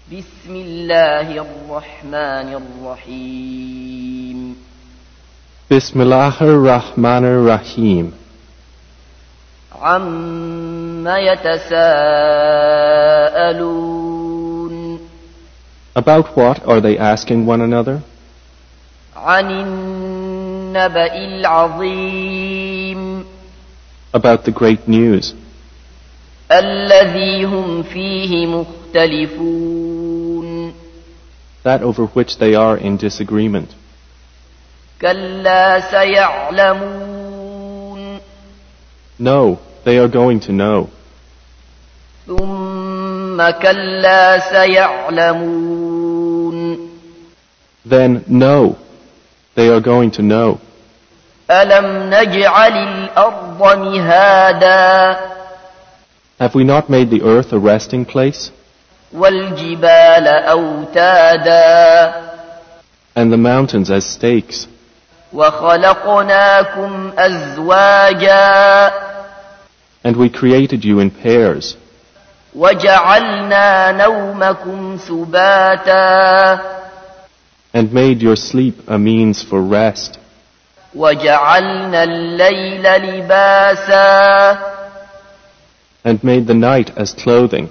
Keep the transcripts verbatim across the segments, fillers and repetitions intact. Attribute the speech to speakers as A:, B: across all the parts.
A: بسم الله الرحمن الرحيم
B: بسم الله الرحمن الرحيم
A: عما يتساءلون
B: About what are they asking one another?
A: عن النبأ العظيم
B: About the great news
A: الذي هم فيه مختلفون
B: that over which they are in disagreement.
A: كلا سيعلمون
B: No, they are going to know.
A: ثم كلا سيعلمون
B: Then no, they are going to know.
A: ألم نجعل الأرض مهادا
B: Have we not made the earth a resting place,
A: والجبال أوتادا
B: and the mountains as stakes,
A: وخلقناكم أزواجا
B: and we created you in pairs,
A: وجعلنا نومكم سباتا
B: and made your sleep a means for rest,
A: وجعلنا الليل لباسا
B: and made the night as clothing,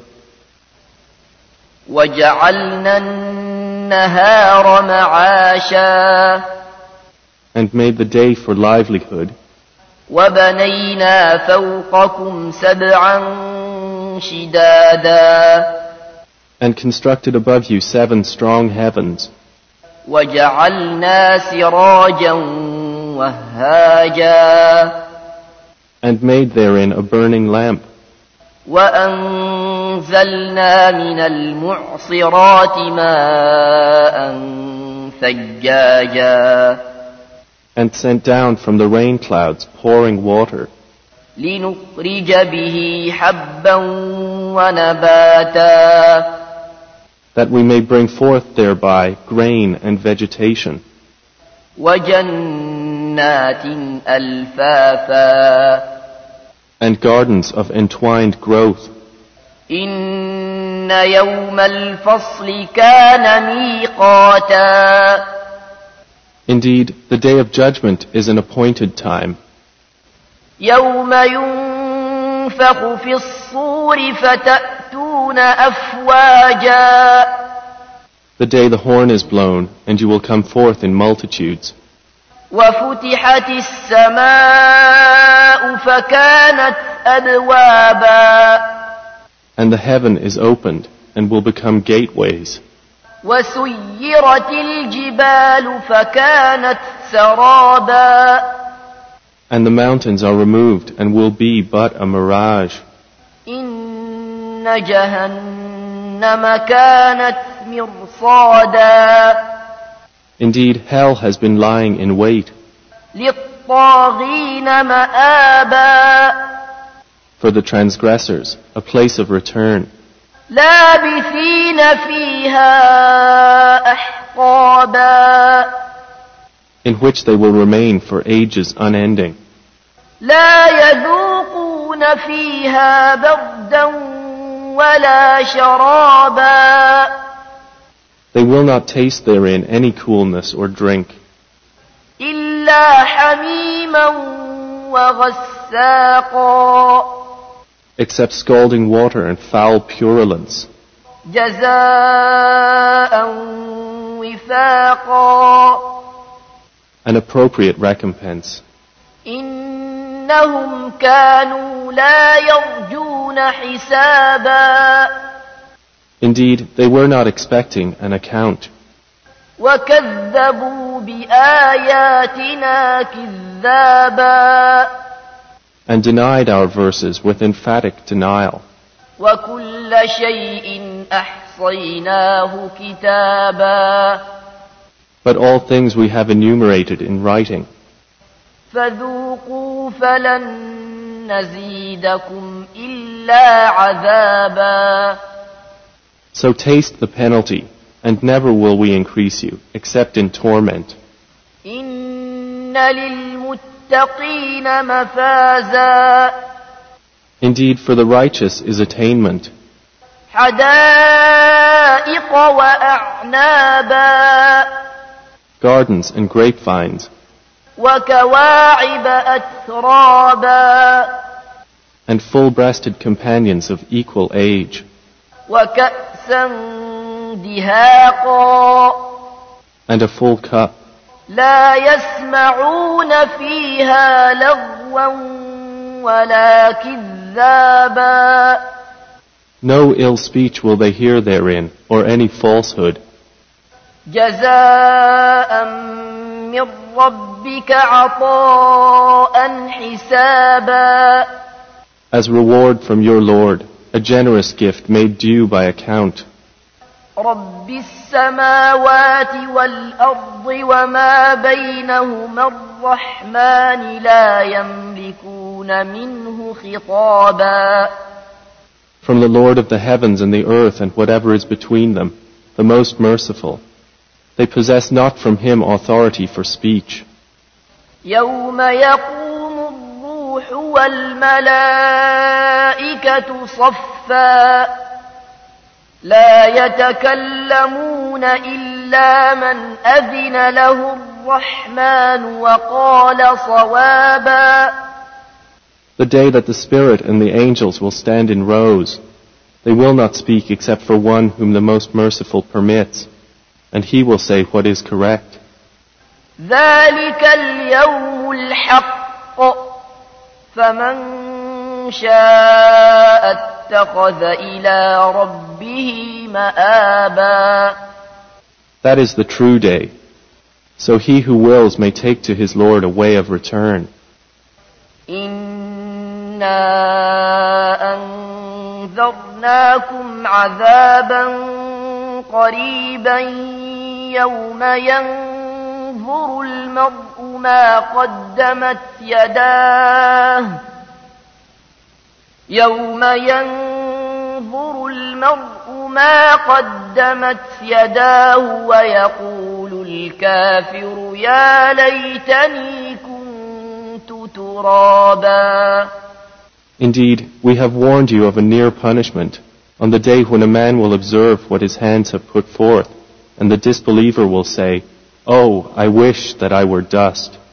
A: وجعلنا النهار معاشا
B: and made the day for livelihood,
A: وبنينا فوقكم سبعا شدادا
B: and constructed above you seven strong heavens,
A: وجعلنا سراجا وهاجا
B: and made therein a burning lamp,
A: وأنزلنا من المعصرات ماء ثجاجا
B: and sent down from the rain clouds pouring water,
A: لنخرج به حبا ونباتا
B: that we may bring forth thereby grain and vegetation,
A: وجنات ألفافا
B: and gardens of entwined growth.
A: إن يوم الفصل كان ميقاتا
B: Indeed, the day of judgment is an appointed time,
A: يوم ينفخ في الصور فتأتون أفواجا
B: the day the horn is blown, and you will come forth in multitudes,
A: وفتحت السماء فكانت أبوابا
B: and the heaven is opened, and will become gateways,
A: وسيرت الجبال فكانت سرابا
B: and the mountains are removed, and will be but a mirage.
A: إن جهنم كانت مرصادا
B: Indeed, hell has been lying in wait
A: للطاغين مآبا
B: for the transgressors, a place of return,
A: لابثين فيها أحقابا
B: in which they will remain for ages unending.
A: لا يذوقون فيها بردا ولا شرابا
B: They will not taste therein any coolness or drink,
A: إلا حميما وغساقا
B: except scalding water and foul purulence,
A: جزاء وفاقا
B: an appropriate recompense.
A: إنهم كانوا لا يرجون حسابا
B: Indeed, they were not expecting an account,
A: وكذبوا بآياتنا كذابا
B: and denied our verses with emphatic denial.
A: وكل شيء أحصيناه كتابا
B: But all things we have enumerated in writing.
A: فذوقوا فلن نزيدكم إلا عذابا
B: So taste the penalty, and never will we increase you, except in torment.
A: إن للمتقين مفازا
B: Indeed, for the righteous is attainment,
A: حدائق وأعنابا
B: gardens and grapevines,
A: وكواعب أترابا
B: and full-breasted companions of equal age,
A: وكأسا دهاقا
B: and a full cup.
A: لا يسمعون فيها لغوا ولا كذابا
B: No ill speech will they hear therein, or any falsehood.
A: جزاء من ربك عطاء حسابا
B: As reward from your Lord, a generous gift made due by account.
A: رب السماوات والأرض وما بينهما الرحمن لا يملكون منه خطابا
B: From the Lord of the heavens and the earth and whatever is between them, the most merciful. They possess not from him authority for speech.
A: يوم يقوم الروح والملائكة صفا لا يتكلمون إلا من أذن له الرحمن وقال صوابا
B: The day that the Spirit and the angels will stand in rows, they will not speak except for one whom the most merciful permits, and he will say what is correct.
A: ذلك اليوم الحق فمن شاء اتخذ إلى ربه مآبا
B: That is the true day. So he who wills may take to his Lord a way of return.
A: إنا أنذرناكم عذابا قريبا يوم ينظر المرء ما قدمت يداه يوم ينظر المرء ما قدمت يداه ويقول الكافر يا ليتني كنت ترابا
B: Indeed, we have warned you of a near punishment on the day when a man will observe what his hands have put forth, and the disbeliever will say, "Oh, I wish that I were dust."